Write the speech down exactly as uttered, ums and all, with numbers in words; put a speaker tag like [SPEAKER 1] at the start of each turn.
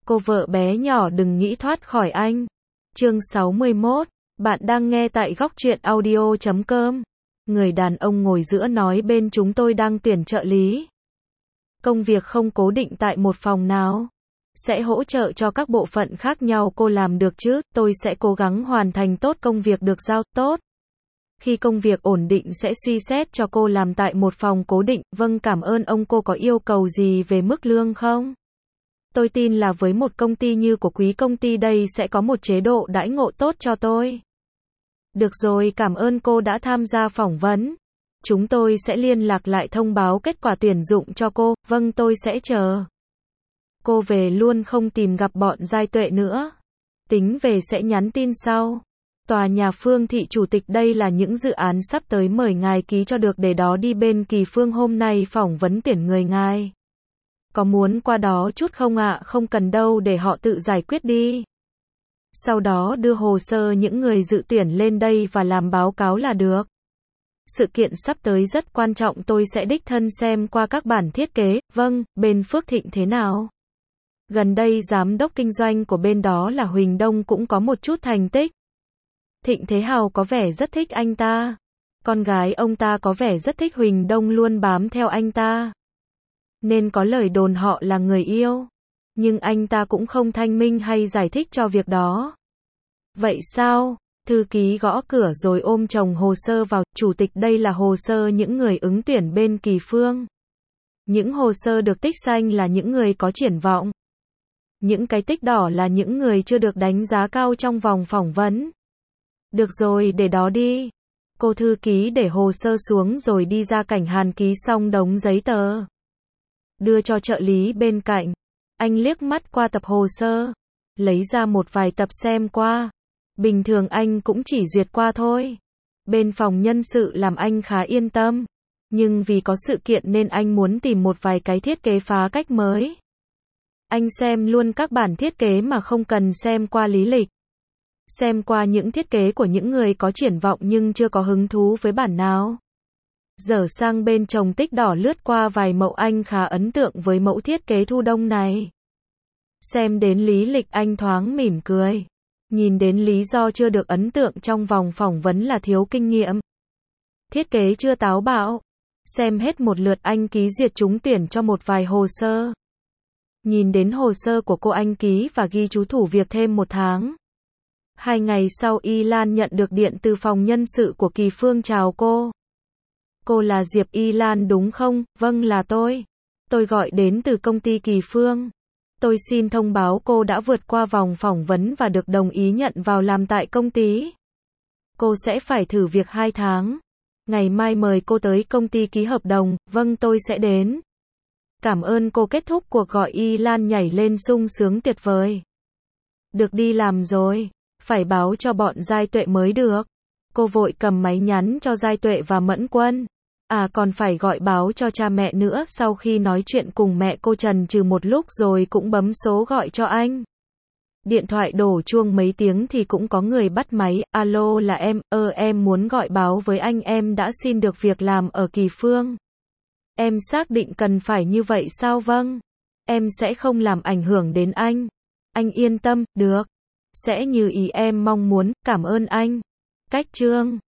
[SPEAKER 1] Cô vợ bé nhỏ đừng nghĩ thoát khỏi anh. Chương sáu mươi mốt. Bạn đang nghe tại góc truyện audio chấm com. Người đàn ông ngồi giữa nói bên chúng tôi đang tuyển trợ lý. Công việc không cố định tại một phòng nào. Sẽ hỗ trợ cho các bộ phận khác nhau, cô làm được chứ? Tôi sẽ cố gắng hoàn thành tốt công việc được giao. Tốt. Khi công việc ổn định sẽ suy xét cho cô làm tại một phòng cố định. Vâng, cảm ơn ông. Cô có yêu cầu gì về mức lương không? Tôi tin là với một công ty như của quý công ty đây sẽ có một chế độ đãi ngộ tốt cho tôi. Được rồi, cảm ơn cô đã tham gia phỏng vấn. Chúng tôi sẽ liên lạc lại thông báo kết quả tuyển dụng cho cô. Vâng, tôi sẽ chờ. Cô về luôn, không tìm gặp bọn Giai Tuệ nữa. Tính về sẽ nhắn tin sau. Tòa nhà Phương Thị Chủ tịch, đây là những dự án sắp tới, mời ngài ký cho được, để đó đi bên Kỳ Phương hôm nay phỏng vấn tuyển người ngài. Có muốn qua đó chút không ạ? À? Không cần đâu, để họ tự giải quyết đi. Sau đó đưa hồ sơ những người dự tuyển lên đây và làm báo cáo là được. Sự kiện sắp tới rất quan trọng, tôi sẽ đích thân xem qua các bản thiết kế. Vâng, bên Phước Thịnh thế nào? Gần đây giám đốc kinh doanh của bên đó là Huỳnh Đông cũng có một chút thành tích. Thịnh Thế Hào có vẻ rất thích anh ta. Con gái ông ta có vẻ rất thích Huỳnh Đông, luôn bám theo anh ta. Nên có lời đồn họ là người yêu. Nhưng anh ta cũng không thanh minh hay giải thích cho việc đó. Vậy sao? Thư ký gõ cửa rồi ôm chồng hồ sơ vào. Chủ tịch, đây là hồ sơ những người ứng tuyển bên Kỳ Phương. Những hồ sơ được tích xanh là những người có triển vọng. Những cái tích đỏ là những người chưa được đánh giá cao trong vòng phỏng vấn. Được rồi, để đó đi. Cô thư ký để hồ sơ xuống rồi đi ra cảnh Hàn ký xong đống giấy tờ. Đưa cho trợ lý bên cạnh. Anh liếc mắt qua tập hồ sơ. Lấy ra một vài tập xem qua. Bình thường anh cũng chỉ duyệt qua thôi. Bên phòng nhân sự làm anh khá yên tâm. Nhưng vì có sự kiện nên anh muốn tìm một vài cái thiết kế phá cách mới. Anh xem luôn các bản thiết kế mà không cần xem qua lý lịch. Xem qua những thiết kế của những người có triển vọng nhưng chưa có hứng thú với bản nào. Dở sang bên chồng tích đỏ lướt qua vài mẫu, anh khá ấn tượng với mẫu thiết kế thu đông này. Xem đến lý lịch anh thoáng mỉm cười. Nhìn đến lý do chưa được ấn tượng trong vòng phỏng vấn là thiếu kinh nghiệm. Thiết kế chưa táo bạo. Xem hết một lượt anh ký duyệt trúng tuyển cho một vài hồ sơ. Nhìn đến hồ sơ của cô anh ký và ghi chú thử việc thêm một tháng. Hai ngày sau Y Lan nhận được điện từ phòng nhân sự của Kỳ Phương. Chào cô. Cô là Diệp Y Lan đúng không? Vâng, là tôi. Tôi gọi đến từ công ty Kỳ Phương. Tôi xin thông báo cô đã vượt qua vòng phỏng vấn và được đồng ý nhận vào làm tại công ty. Cô sẽ phải thử việc hai tháng. Ngày mai mời cô tới công ty ký hợp đồng. Vâng, tôi sẽ đến. Cảm ơn cô. Kết thúc cuộc gọi, Y Lan nhảy lên sung sướng tuyệt vời. Được đi làm rồi. Phải báo cho bọn Giai Tuệ mới được. Cô vội cầm máy nhắn cho Giai Tuệ và Mẫn Quân. À, còn phải gọi báo cho cha mẹ nữa. Sau khi nói chuyện cùng mẹ, cô chần chừ một lúc rồi cũng bấm số gọi cho anh. Điện thoại đổ chuông mấy tiếng thì cũng có người bắt máy. Alo, là em. Ơ, em muốn gọi báo với anh, em đã xin được việc làm ở Kỳ Phương. Em xác định cần phải như vậy sao? Vâng. Em sẽ không làm ảnh hưởng đến anh. Anh yên tâm, được. Sẽ như ý em mong muốn, cảm ơn anh. Cách chương